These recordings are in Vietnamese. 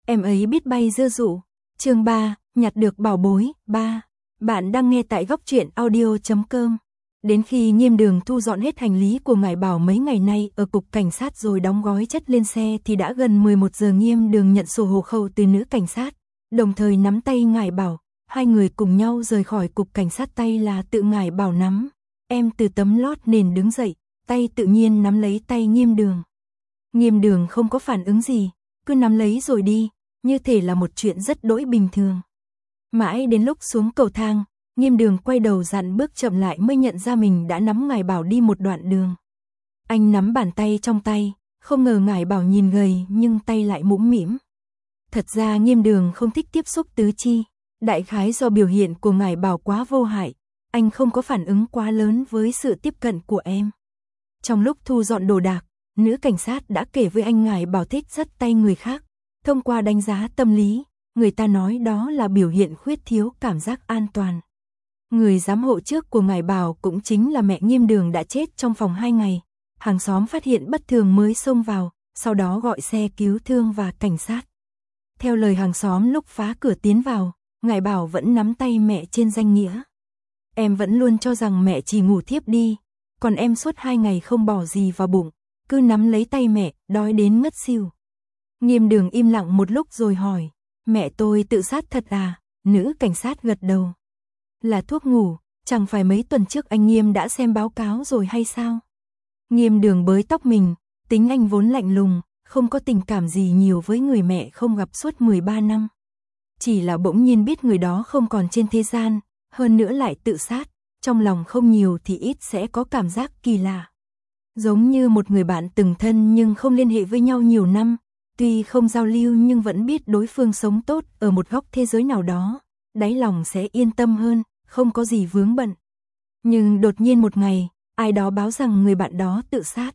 Em ấy biết bay dưa dụ. Chương 3, nhặt được bảo bối. 3. Bạn đang nghe tại góc truyện audio.com. Đến khi Nghiêm Đường thu dọn hết hành lý của Ngải Bảo mấy ngày nay ở cục cảnh sát rồi đóng gói chất lên xe thì đã gần 11 giờ. Nghiêm Đường nhận sổ hộ khẩu từ nữ cảnh sát, đồng thời nắm tay Ngải Bảo, hai người cùng nhau rời khỏi cục cảnh sát. Tay là tự Ngải Bảo nắm. Em từ tấm lót nền đứng dậy, tay tự nhiên nắm lấy tay Nghiêm Đường. Nghiêm Đường không có phản ứng gì, cứ nắm lấy rồi đi, như thể là một chuyện rất đỗi bình thường. Mãi đến lúc xuống cầu thang, Nghiêm Đường quay đầu dặn bước chậm lại mới nhận ra mình đã nắm Ngải Bảo đi một đoạn đường. Anh nắm bàn tay trong tay, không ngờ Ngải Bảo nhìn gầy nhưng tay lại mũm mĩm. Thật ra Nghiêm Đường không thích tiếp xúc tứ chi, đại khái do biểu hiện của Ngải Bảo quá vô hại, anh không có phản ứng quá lớn với sự tiếp cận của em. Trong lúc thu dọn đồ đạc, nữ cảnh sát đã kể với anh Ngải Bảo thích dắt tay người khác. Thông qua đánh giá tâm lý, người ta nói đó là biểu hiện khuyết thiếu cảm giác an toàn. Người giám hộ trước của Ngải Bảo cũng chính là mẹ Nghiêm Đường đã chết trong vòng 2 ngày. Hàng xóm phát hiện bất thường mới xông vào, sau đó gọi xe cứu thương và cảnh sát. Theo lời hàng xóm lúc phá cửa tiến vào, Ngải Bảo vẫn nắm tay mẹ trên danh nghĩa. Em vẫn luôn cho rằng mẹ chỉ ngủ thiếp đi, còn em suốt 2 ngày không bỏ gì vào bụng, cứ nắm lấy tay mẹ, đói đến ngất xỉu. Nghiêm Đường im lặng một lúc rồi hỏi, mẹ tôi tự sát thật à? Nữ cảnh sát gật đầu. Là thuốc ngủ, chẳng phải mấy tuần trước anh Nghiêm đã xem báo cáo rồi hay sao? Nghiêm Đường bới tóc mình, tính anh vốn lạnh lùng, không có tình cảm gì nhiều với người mẹ không gặp suốt 13 năm. Chỉ là bỗng nhiên biết người đó không còn trên thế gian, hơn nữa lại tự sát, trong lòng không nhiều thì ít sẽ có cảm giác kỳ lạ. Giống như một người bạn từng thân nhưng không liên hệ với nhau nhiều năm, tuy không giao lưu nhưng vẫn biết đối phương sống tốt ở một góc thế giới nào đó, đáy lòng sẽ yên tâm hơn, không có gì vướng bận. Nhưng đột nhiên một ngày, ai đó báo rằng người bạn đó tự sát.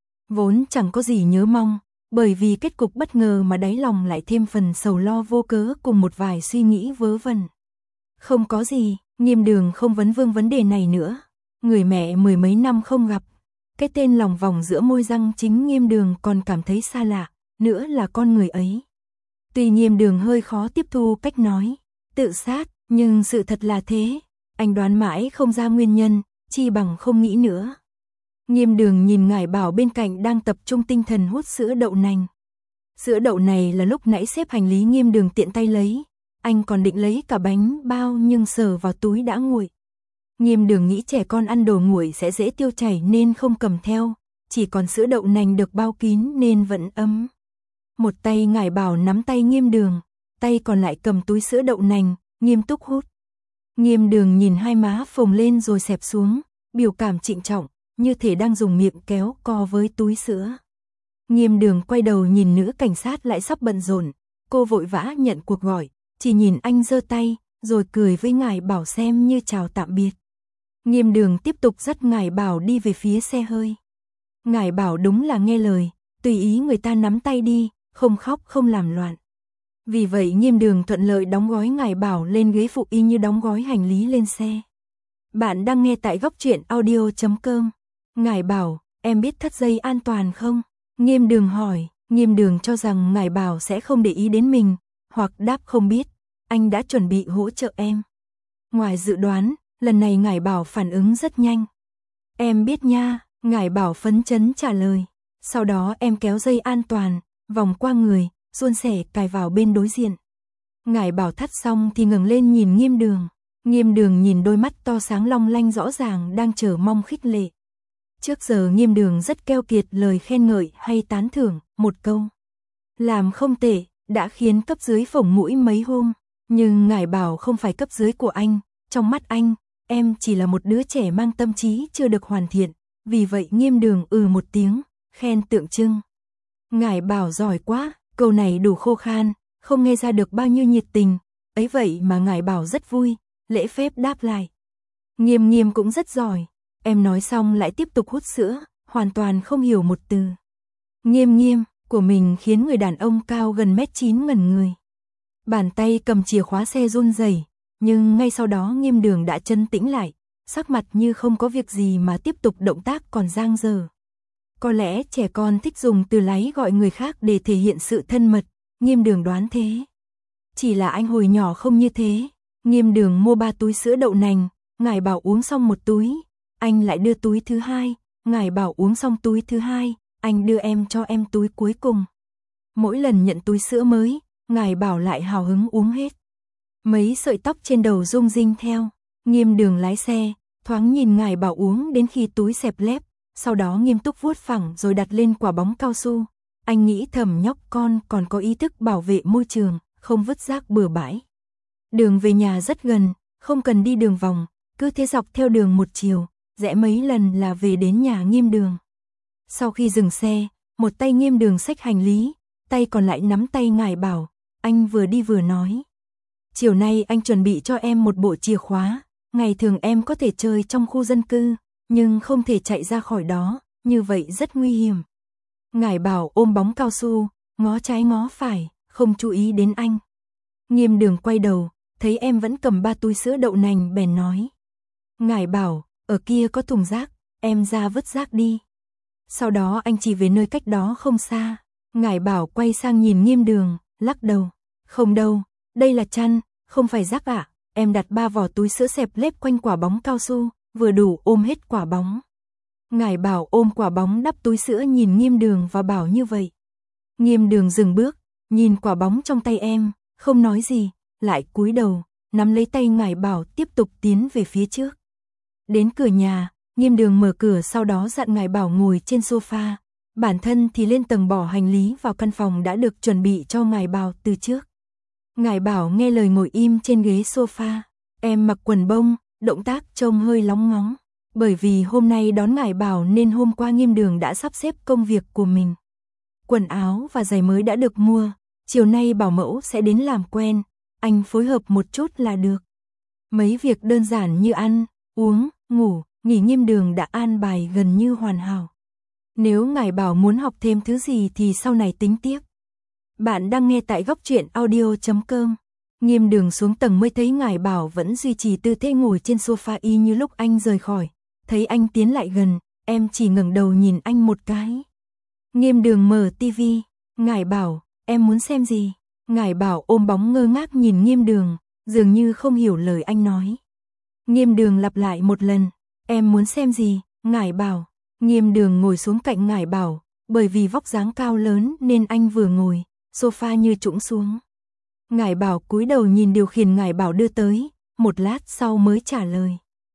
Vốn chẳng có gì nhớ mong, bởi vì kết cục bất ngờ mà đáy lòng lại thêm phần sầu lo vô cớ cùng một vài suy nghĩ vớ vẩn. Không có gì, Nghiêm Đường không vấn vương vấn đề này nữa. Người mẹ 10 mấy năm không gặp, cái tên lòng vòng giữa môi răng chính Nghiêm Đường còn cảm thấy xa lạ, nữa là con người ấy. Tuy Nghiêm Đường hơi khó tiếp thu cách nói tự sát, nhưng sự thật là thế. Anh đoán mãi không ra nguyên nhân, chi bằng không nghĩ nữa. Nghiêm Đường nhìn Ngải Bảo bên cạnh đang tập trung tinh thần hút sữa đậu nành. Sữa đậu này là lúc nãy xếp hành lý Nghiêm Đường tiện tay lấy. Anh còn định lấy cả bánh bao nhưng sờ vào túi đã nguội. Nghiêm Đường nghĩ trẻ con ăn đồ nguội sẽ dễ tiêu chảy nên không cầm theo, chỉ còn sữa đậu nành được bao kín nên vẫn ấm. Một tay Ngải Bảo nắm tay Nghiêm Đường, tay còn lại cầm túi sữa đậu nành, nghiêm túc hút. Nghiêm Đường nhìn hai má phồng lên rồi xẹp xuống, biểu cảm trịnh trọng, như thể đang dùng miệng kéo co với túi sữa. Nghiêm Đường quay đầu nhìn nữ cảnh sát lại sắp bận rộn, cô vội vã nhận cuộc gọi, chỉ nhìn anh giơ tay, rồi cười với Ngải Bảo xem như chào tạm biệt. Nghiêm Đường tiếp tục dắt Ngải Bảo đi về phía xe hơi. Ngải Bảo đúng là nghe lời, tùy ý người ta nắm tay đi, không khóc không làm loạn. Vì vậy Nghiêm Đường thuận lợi đóng gói Ngải Bảo lên ghế phụ y như đóng gói hành lý lên xe. Bạn đang nghe tại góc truyện audio.com. Ngải Bảo, em biết thắt dây an toàn không? Nghiêm Đường hỏi. Nghiêm Đường cho rằng Ngải Bảo sẽ không để ý đến mình, hoặc đáp không biết. Anh đã chuẩn bị hỗ trợ em. Ngoài dự đoán, lần này Ngải Bảo phản ứng rất nhanh. Em biết nha, Ngải Bảo phấn chấn trả lời. Sau đó em kéo dây an toàn, vòng qua người, suôn sẻ cài vào bên đối diện. Ngải Bảo thắt xong thì ngẩng lên nhìn Nghiêm Đường. Nghiêm Đường nhìn đôi mắt to sáng long lanh rõ ràng đang chờ mong khích lệ. Trước giờ Nghiêm Đường rất keo kiệt lời khen ngợi hay tán thưởng, một câu làm không tệ đã khiến cấp dưới phổng mũi mấy hôm. Nhưng Ngải Bảo không phải cấp dưới của anh, trong mắt anh, em chỉ là một đứa trẻ mang tâm trí chưa được hoàn thiện. Vì vậy Nghiêm Đường một tiếng, khen tượng trưng. Ngải Bảo giỏi quá, câu này đủ khô khan, không nghe ra được bao nhiêu nhiệt tình. Ấy vậy mà Ngải Bảo rất vui, lễ phép đáp lại. Nghiêm cũng rất giỏi. Em nói xong lại tiếp tục hút sữa, hoàn toàn không hiểu một từ. Nghiêm của mình khiến người đàn ông cao gần 1m9 ngẩn người. Bàn tay cầm chìa khóa xe run rẩy, nhưng ngay sau đó Nghiêm Đường đã trấn tĩnh lại, sắc mặt như không có việc gì mà tiếp tục động tác còn dang dở. Có lẽ trẻ con thích dùng từ láy gọi người khác để thể hiện sự thân mật, Nghiêm Đường đoán thế. Chỉ là anh hồi nhỏ không như thế. Nghiêm Đường mua 3 túi sữa đậu nành, ngài bảo uống xong một túi, anh lại đưa túi thứ hai, ngài bảo uống xong túi thứ hai, anh đưa em cho em túi cuối cùng. Mỗi lần nhận túi sữa mới, ngài bảo lại hào hứng uống hết. Mấy sợi tóc trên đầu rung rinh theo. Nghiêm Đường lái xe, thoáng nhìn ngài bảo uống đến khi túi xẹp lép, sau đó nghiêm túc vuốt phẳng rồi đặt lên quả bóng cao su. Anh nghĩ thầm nhóc con còn có ý thức bảo vệ môi trường, không vứt rác bừa bãi. Đường về nhà rất gần, không cần đi đường vòng, cứ thế dọc theo đường một chiều, rẽ mấy lần là về đến nhà Nghiêm Đường. Sau khi dừng xe, một tay Nghiêm Đường xách hành lý, tay còn lại nắm tay ngài bảo, anh vừa đi vừa nói. Chiều nay anh chuẩn bị cho em một bộ chìa khóa, ngày thường em có thể chơi trong khu dân cư, nhưng không thể chạy ra khỏi đó, như vậy rất nguy hiểm. Ngài bảo ôm bóng cao su, ngó trái ngó phải, không chú ý đến anh. Nghiêm Đường quay đầu, thấy em vẫn cầm 3 túi sữa đậu nành bèn nói. Ngài bảo, ở kia có thùng rác, em ra vứt rác đi. Sau đó anh chỉ về nơi cách đó không xa. Ngài bảo quay sang nhìn Nghiêm Đường, lắc đầu. Không đâu, đây là chăn, không phải rác ạ. Em đặt 3 vỏ túi sữa xẹp lép quanh quả bóng cao su, vừa đủ ôm hết quả bóng. Ngài bảo ôm quả bóng đắp túi sữa nhìn Nghiêm Đường và bảo như vậy. Nghiêm Đường dừng bước, nhìn quả bóng trong tay em, không nói gì, lại cúi đầu, nắm lấy tay ngài bảo tiếp tục tiến về phía trước. Đến cửa nhà, Nghiêm Đường mở cửa sau đó dặn ngài bảo ngồi trên sofa, bản thân thì lên tầng bỏ hành lý vào căn phòng đã được chuẩn bị cho ngài bảo từ trước. Ngài bảo nghe lời ngồi im trên ghế sofa, em mặc quần bông, động tác trông hơi lóng ngóng, bởi vì hôm nay đón ngài bảo nên hôm qua Nghiêm Đường đã sắp xếp công việc của mình. Quần áo và giày mới đã được mua, chiều nay bảo mẫu sẽ đến làm quen, anh phối hợp một chút là được. Mấy việc đơn giản như ăn, uống, ngủ, nghỉ Nghiêm Đường đã an bài gần như hoàn hảo. Nếu ngài bảo muốn học thêm thứ gì thì sau này tính tiếp. Bạn đang nghe tại góc truyện audio.com. Nghiêm Đường xuống tầng mới thấy ngài bảo vẫn duy trì tư thế ngồi trên sofa y như lúc anh rời khỏi. Thấy anh tiến lại gần, em chỉ ngẩng đầu nhìn anh một cái. Nghiêm Đường mở tivi, ngài bảo, em muốn xem gì? Ngài bảo ôm bóng ngơ ngác nhìn Nghiêm Đường, dường như không hiểu lời anh nói. Nghiêm Đường lặp lại một lần, em muốn xem gì? Ngài bảo. Nghiêm Đường ngồi xuống cạnh ngài bảo, bởi vì vóc dáng cao lớn nên anh vừa ngồi, sofa như trũng xuống. Ngài bảo cúi đầu nhìn điều khiển ngài bảo đưa tới, một lát sau mới trả lời.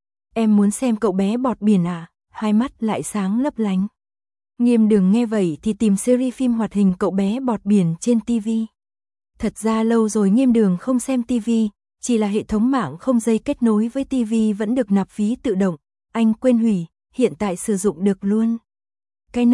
Em muốn xem cậu bé bọt biển à? Hai mắt lại sáng lấp lánh. Nghiêm Đường nghe vậy thì tìm series phim hoạt hình cậu bé bọt biển trên TV. Thật ra lâu rồi Nghiêm Đường không xem TV, chỉ là hệ thống mạng không dây kết nối với TV vẫn được nạp phí tự động. Anh quên hủy, hiện tại sử dụng được luôn. Cái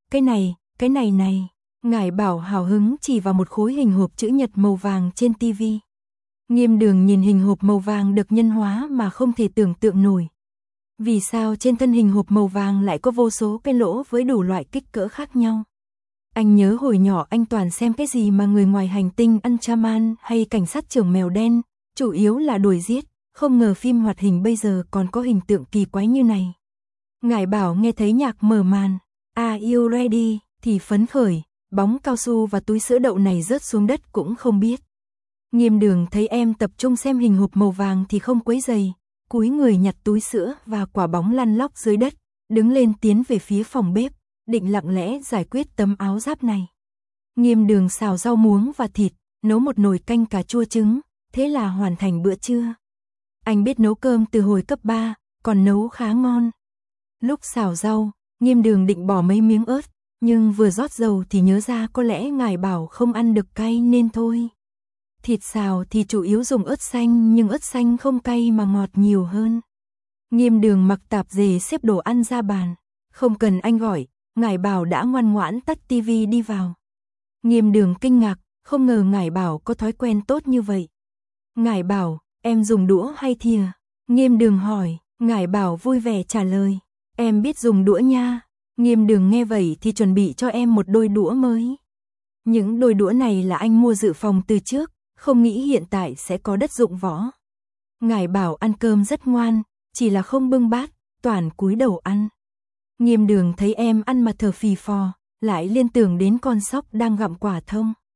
này này. Ngài bảo hào hứng chỉ vào một khối hình hộp chữ nhật màu vàng trên TV. Nghiêm Đường nhìn hình hộp màu vàng được nhân hóa mà không thể tưởng tượng nổi. Vì sao trên thân hình hộp màu vàng lại có vô số cái lỗ với đủ loại kích cỡ khác nhau? Anh nhớ hồi nhỏ anh toàn xem cái gì mà người ngoài hành tinh Ultraman hay cảnh sát trưởng mèo đen, chủ yếu là đuổi giết, không ngờ phim hoạt hình bây giờ còn có hình tượng kỳ quái như này. Ngài bảo nghe thấy nhạc mở màn, Are you ready, thì phấn khởi, bóng cao su và túi sữa đậu này rớt xuống đất cũng không biết. Nghiêm Đường thấy em tập trung xem hình hộp màu vàng thì không quấy rầy, cúi người nhặt túi sữa và quả bóng lăn lóc dưới đất, đứng lên tiến về phía phòng bếp, định lặng lẽ giải quyết tấm áo giáp này. Nghiêm Đường xào rau muống và thịt, nấu một nồi canh cà chua trứng, thế là hoàn thành bữa trưa. Anh biết nấu cơm từ hồi cấp 3, còn nấu khá ngon. Lúc xào rau, Nghiêm Đường định bỏ mấy miếng ớt, nhưng vừa rót dầu thì nhớ ra có lẽ ngài bảo không ăn được cay nên thôi. Thịt xào thì chủ yếu dùng ớt xanh nhưng ớt xanh không cay mà ngọt nhiều hơn. Nghiêm Đường mặc tạp dề xếp đồ ăn ra bàn. Không cần anh gọi, ngài bảo đã ngoan ngoãn tắt tivi đi vào. Nghiêm Đường kinh ngạc, không ngờ ngài bảo có thói quen tốt như vậy. Ngài bảo, em dùng đũa hay thìa? Nghiêm Đường hỏi, ngài bảo vui vẻ trả lời, em biết dùng đũa nha. Nghiêm Đường nghe vậy thì chuẩn bị cho em một đôi đũa mới. Những đôi đũa này là anh mua dự phòng từ trước, không nghĩ hiện tại sẽ có đất dụng võ. Ngài bảo ăn cơm rất ngoan, chỉ là không bưng bát, toàn cúi đầu ăn. Nghiêm Đường thấy em ăn mà thở phì phò, lại liên tưởng đến con sóc đang gặm quả thông.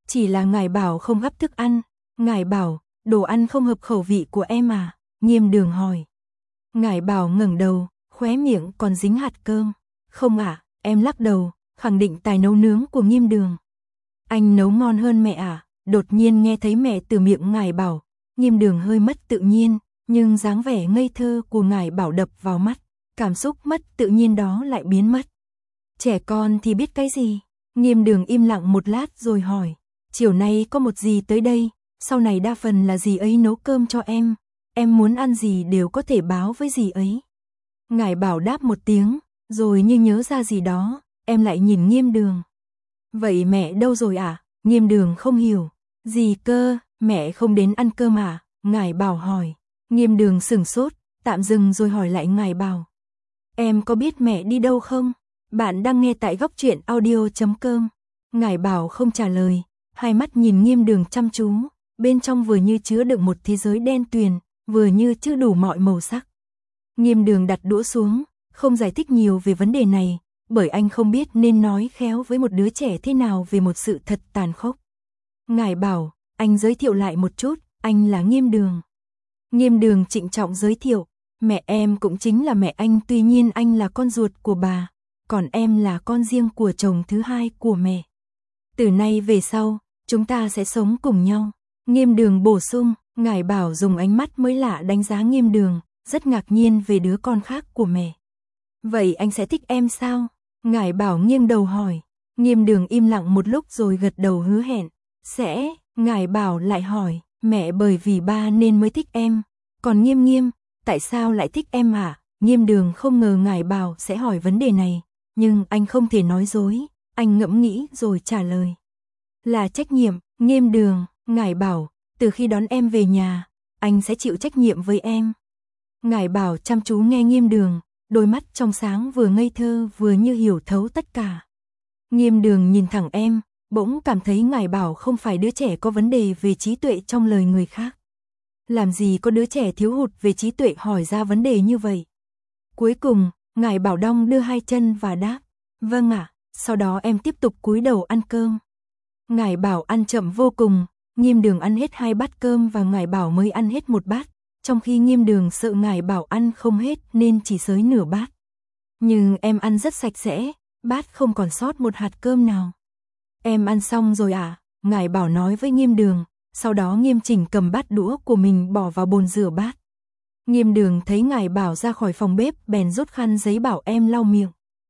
Chỉ là ngài bảo không gắp thức ăn. Ngài bảo, đồ ăn không hợp khẩu vị của em à? Nghiêm Đường hỏi. Ngài bảo ngẩng đầu, khóe miệng còn dính hạt cơm. Không ạ, em lắc đầu, khẳng định tài nấu nướng của Nghiêm Đường. Anh nấu ngon hơn mẹ à? Đột nhiên nghe thấy mẹ từ miệng ngài bảo. Nghiêm Đường hơi mất tự nhiên, nhưng dáng vẻ ngây thơ của ngài bảo đập vào mắt. Cảm xúc mất tự nhiên đó lại biến mất. Trẻ con thì biết cái gì? Nghiêm Đường im lặng một lát rồi hỏi. Chiều nay có một dì tới đây, sau này đa phần là dì ấy nấu cơm cho em muốn ăn gì đều có thể báo với dì ấy. Ngài bảo đáp một tiếng, rồi như nhớ ra gì đó, em lại nhìn Nghiêm Đường. Vậy mẹ đâu rồi à? Nghiêm Đường không hiểu. Gì cơ, mẹ không đến ăn cơm à? Ngài bảo hỏi. Nghiêm Đường sửng sốt, tạm dừng rồi hỏi lại ngài bảo. Em có biết mẹ đi đâu không? Bạn đang nghe tại góc truyện audio.com. Ngài bảo không trả lời, hai mắt nhìn Nghiêm Đường chăm chú, bên trong vừa như chứa đựng một thế giới đen tuyền, vừa như chứa đủ mọi màu sắc. Nghiêm Đường đặt đũa xuống, không giải thích nhiều về vấn đề này, bởi anh không biết nên nói khéo với một đứa trẻ thế nào về một sự thật tàn khốc. Ngài bảo, anh giới thiệu lại một chút, anh là Nghiêm Đường. Nghiêm Đường trịnh trọng giới thiệu, mẹ em cũng chính là mẹ anh, tuy nhiên anh là con ruột của bà, còn em là con riêng của chồng thứ hai của mẹ. Từ nay về sau, chúng ta sẽ sống cùng nhau. Nghiêm Đường bổ sung, ngài bảo dùng ánh mắt mới lạ đánh giá Nghiêm Đường, rất ngạc nhiên về đứa con khác của mẹ. Vậy anh sẽ thích em sao? Ngài bảo nghiêng đầu hỏi. Nghiêm Đường im lặng một lúc rồi gật đầu hứa hẹn. Sẽ, ngài bảo lại hỏi, mẹ bởi vì ba nên mới thích em. Còn Nghiêm, tại sao lại thích em hả? Nghiêm Đường không ngờ ngài bảo sẽ hỏi vấn đề này, nhưng anh không thể nói dối, anh ngẫm nghĩ rồi trả lời. Là trách nhiệm. Nghiêm Đường, ngài bảo, từ khi đón em về nhà, anh sẽ chịu trách nhiệm với em. Ngài bảo chăm chú nghe Nghiêm Đường, đôi mắt trong sáng vừa ngây thơ vừa như hiểu thấu tất cả. Nghiêm Đường nhìn thẳng em, bỗng cảm thấy ngài bảo không phải đứa trẻ có vấn đề về trí tuệ trong lời người khác. Làm gì có đứa trẻ thiếu hụt về trí tuệ hỏi ra vấn đề như vậy. Cuối cùng, ngài bảo đong đưa hai chân và đáp, vâng ạ, sau đó em tiếp tục cúi đầu ăn cơm. Ngài bảo ăn chậm vô cùng, Nghiêm Đường ăn hết 2 bát cơm và ngài bảo mới ăn hết 1 bát, trong khi Nghiêm Đường sợ ngài bảo ăn không hết nên chỉ xới nửa bát. Nhưng em ăn rất sạch sẽ, bát không còn sót một hạt cơm nào. Em ăn xong rồi à? Ngài bảo nói với Nghiêm Đường, sau đó nghiêm chỉnh cầm bát đũa của mình bỏ vào bồn rửa bát. Nghiêm Đường thấy ngài bảo ra khỏi phòng bếp bèn rút khăn giấy bảo em lau miệng.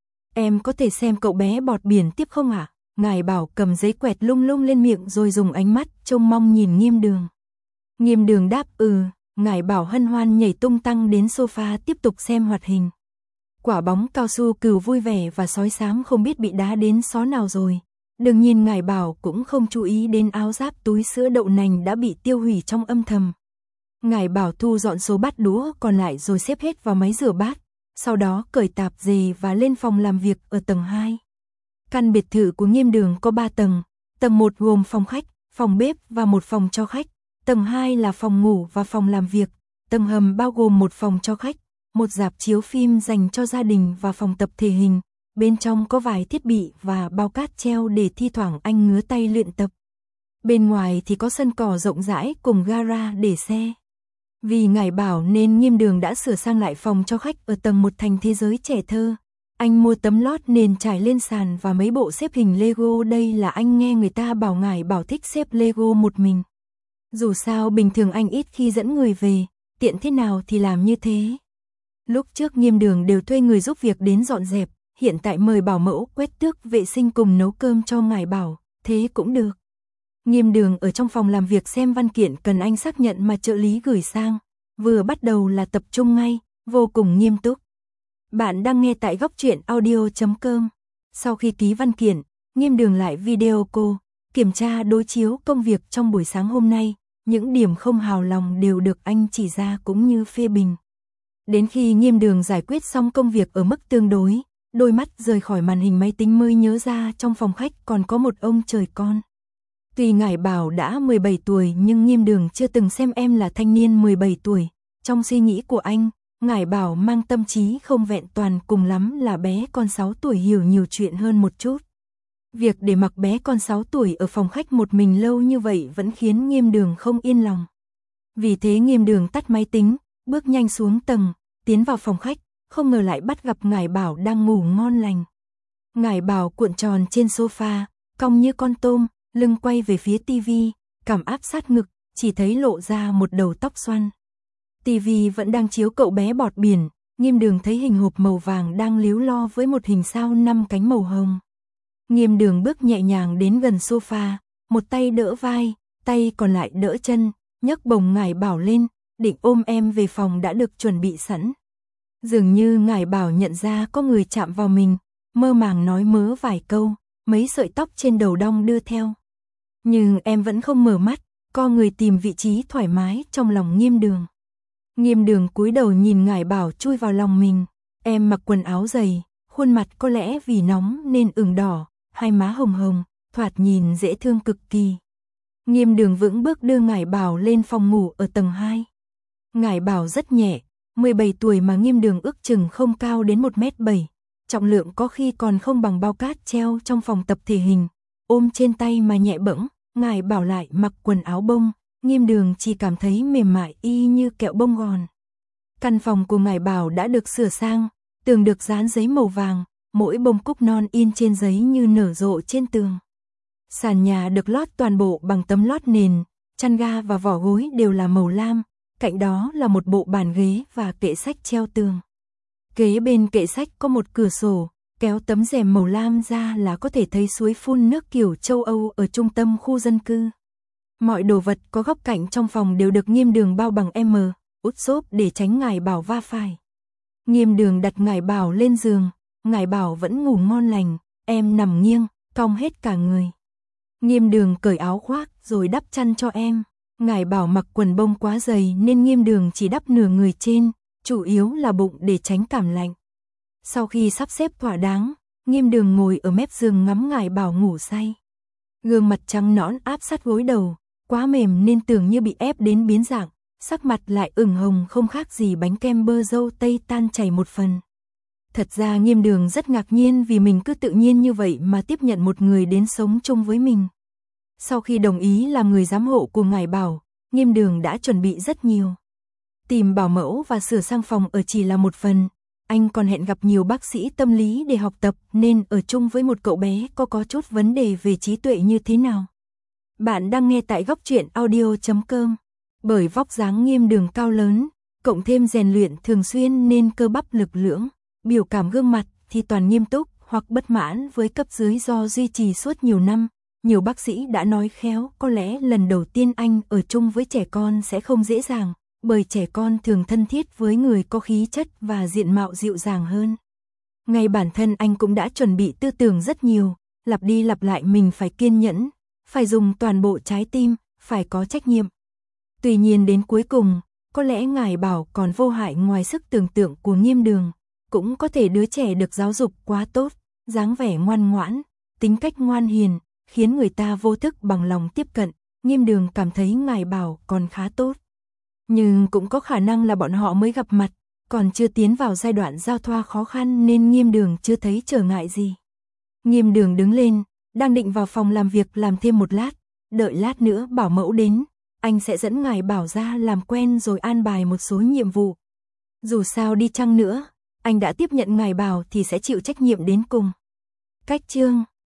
Em có thể xem cậu bé bọt biển tiếp không ạ? Ngài bảo cầm giấy quẹt lung lung lên miệng rồi dùng ánh mắt trông mong nhìn Nghiêm Đường. Nghiêm Đường đáp ngài bảo hân hoan nhảy tung tăng đến sofa tiếp tục xem hoạt hình. Quả bóng cao su cừu vui vẻ và sói xám không biết bị đá đến xó nào rồi. Đương nhiên ngài bảo cũng không chú ý đến áo giáp túi sữa đậu nành đã bị tiêu hủy trong âm thầm. Ngài bảo thu dọn số bát đũa còn lại rồi xếp hết vào máy rửa bát, sau đó cởi tạp dề và lên phòng làm việc ở tầng 2. Căn biệt thự của Nghiêm Đường có 3 tầng, tầng 1 gồm phòng khách, phòng bếp và một phòng cho khách, tầng 2 là phòng ngủ và phòng làm việc, tầng hầm bao gồm một phòng cho khách, một rạp chiếu phim dành cho gia đình và phòng tập thể hình, bên trong có vài thiết bị và bao cát treo để thi thoảng anh ngứa tay luyện tập. Bên ngoài thì có sân cỏ rộng rãi cùng gara để xe. Vì ngài bảo nên Nghiêm Đường đã sửa sang lại phòng cho khách ở tầng 1 thành thế giới trẻ thơ. Anh mua tấm lót nền trải lên sàn và mấy bộ xếp hình Lego, đây là anh nghe người ta bảo ngài bảo thích xếp Lego một mình. Dù sao bình thường anh ít khi dẫn người về, tiện thế nào thì làm như thế. Lúc trước Nghiêm Đường đều thuê người giúp việc đến dọn dẹp, hiện tại mời bảo mẫu quét tước vệ sinh cùng nấu cơm cho ngài bảo, thế cũng được. Nghiêm Đường ở trong phòng làm việc xem văn kiện cần anh xác nhận mà trợ lý gửi sang, vừa bắt đầu là tập trung ngay, vô cùng nghiêm túc. Bạn đang nghe tại góc truyện audio.com. Sau khi ký văn kiện, Nghiêm Đường lại video call, kiểm tra đối chiếu công việc trong buổi sáng hôm nay, những điểm không hài lòng đều được anh chỉ ra cũng như phê bình. Đến khi Nghiêm Đường giải quyết xong công việc ở mức tương đối, đôi mắt rời khỏi màn hình máy tính mới nhớ ra trong phòng khách còn có một ông trời con. Tuy ngài bảo đã 17 tuổi nhưng Nghiêm Đường chưa từng xem em là thanh niên 17 tuổi. Trong suy nghĩ của anh, ngài bảo mang tâm trí không vẹn toàn, cùng lắm là bé con 6 tuổi hiểu nhiều chuyện hơn một chút. Việc để mặc bé con 6 tuổi ở phòng khách một mình lâu như vậy vẫn khiến Nghiêm Đường không yên lòng. Vì thế Nghiêm Đường tắt máy tính, bước nhanh xuống tầng, tiến vào phòng khách, không ngờ lại bắt gặp Ngải Bảo đang ngủ ngon lành. Ngải Bảo cuộn tròn trên sofa, cong như con tôm, lưng quay về phía tivi, cảm áp sát ngực, chỉ thấy lộ ra một đầu tóc xoăn. Tivi vẫn đang chiếu cậu bé bọt biển, Nghiêm Đường thấy hình hộp màu vàng đang líu lo với một hình sao 5 cánh màu hồng. Nghiêm Đường bước nhẹ nhàng đến gần sofa, một tay đỡ vai, tay còn lại đỡ chân, nhấc bổng Ngải Bảo lên, định ôm em về phòng đã được chuẩn bị sẵn. Dường như Ngải Bảo nhận ra có người chạm vào mình, mơ màng nói mớ vài câu, mấy sợi tóc trên đầu đong đưa theo. Nhưng em vẫn không mở mắt, co người tìm vị trí thoải mái trong lòng Nghiêm Đường. Nghiêm Đường cúi đầu nhìn Ngải Bảo chui vào lòng mình, em mặc quần áo dày, khuôn mặt có lẽ vì nóng nên ửng đỏ, hai má hồng hồng, thoạt nhìn dễ thương cực kỳ. Nghiêm Đường vững bước đưa Ngải Bảo lên phòng ngủ ở tầng 2. Ngải Bảo rất nhẹ, 17 tuổi mà Nghiêm Đường ước chừng không cao đến 1m7, trọng lượng có khi còn không bằng bao cát treo trong phòng tập thể hình, ôm trên tay mà nhẹ bẫng. Ngải Bảo lại mặc quần áo bông, Nghiêm Đường chỉ cảm thấy mềm mại y như kẹo bông gòn. Căn phòng của Ngải Bảo đã được sửa sang, tường được dán giấy màu vàng, mỗi bông cúc non in trên giấy như nở rộ trên tường. Sàn nhà được lót toàn bộ bằng tấm lót nền, chăn ga và vỏ gối đều là màu lam, cạnh đó là một bộ bàn ghế và kệ sách treo tường. Kế bên kệ sách có một cửa sổ, kéo tấm rèm màu lam ra là có thể thấy suối phun nước kiểu châu Âu ở trung tâm khu dân cư. Mọi đồ vật có góc cạnh trong phòng đều được Nghiêm Đường bao bằng út xốp để tránh Ngải Bảo va phải. Nghiêm Đường đặt Ngải Bảo lên giường, Ngải Bảo vẫn ngủ ngon lành, em nằm nghiêng, cong hết cả người. Nghiêm Đường cởi áo khoác rồi đắp chăn cho em. Ngải Bảo mặc quần bông quá dày nên Nghiêm Đường chỉ đắp nửa người trên, chủ yếu là bụng để tránh cảm lạnh. Sau khi sắp xếp thỏa đáng, Nghiêm Đường ngồi ở mép giường ngắm Ngải Bảo ngủ say. Gương mặt trắng nõn áp sát gối đầu, quá mềm nên tưởng như bị ép đến biến dạng, sắc mặt lại ửng hồng không khác gì bánh kem bơ dâu tây tan chảy một phần. Thật ra Nghiêm Đường rất ngạc nhiên vì mình cứ tự nhiên như vậy mà tiếp nhận một người đến sống chung với mình. Sau khi đồng ý làm người giám hộ của Ngải Bảo, Nghiêm Đường đã chuẩn bị rất nhiều. Tìm bảo mẫu và sửa sang phòng ở chỉ là một phần, anh còn hẹn gặp nhiều bác sĩ tâm lý để học tập nên ở chung với một cậu bé có chút vấn đề về trí tuệ như thế nào. Bạn đang nghe tại Góc Truyện Audio.com. Bởi vóc dáng Nghiêm Đường cao lớn, cộng thêm rèn luyện thường xuyên nên cơ bắp lực lưỡng, biểu cảm gương mặt thì toàn nghiêm túc hoặc bất mãn với cấp dưới do duy trì suốt nhiều năm. Nhiều bác sĩ đã nói khéo có lẽ lần đầu tiên anh ở chung với trẻ con sẽ không dễ dàng, bởi trẻ con thường thân thiết với người có khí chất và diện mạo dịu dàng hơn. Ngay bản thân anh cũng đã chuẩn bị tư tưởng rất nhiều, lặp đi lặp lại mình phải kiên nhẫn, phải dùng toàn bộ trái tim, phải có trách nhiệm. Tuy nhiên đến cuối cùng, có lẽ Ngải Bảo còn vô hại ngoài sức tưởng tượng của Nghiêm Đường, cũng có thể đứa trẻ được giáo dục quá tốt, dáng vẻ ngoan ngoãn, tính cách ngoan hiền, khiến người ta vô thức bằng lòng tiếp cận. Nghiêm Đường cảm thấy Ngải Bảo còn khá tốt. Nhưng cũng có khả năng là bọn họ mới gặp mặt, còn chưa tiến vào giai đoạn giao thoa khó khăn nên Nghiêm Đường chưa thấy trở ngại gì. Nghiêm Đường đứng lên, đang định vào phòng làm việc làm thêm một lát, đợi lát nữa bảo mẫu đến, anh sẽ dẫn Ngải Bảo ra làm quen rồi an bài một số nhiệm vụ. Dù sao đi chăng nữa, anh đã tiếp nhận Ngải Bảo thì sẽ chịu trách nhiệm đến cùng. Cách chương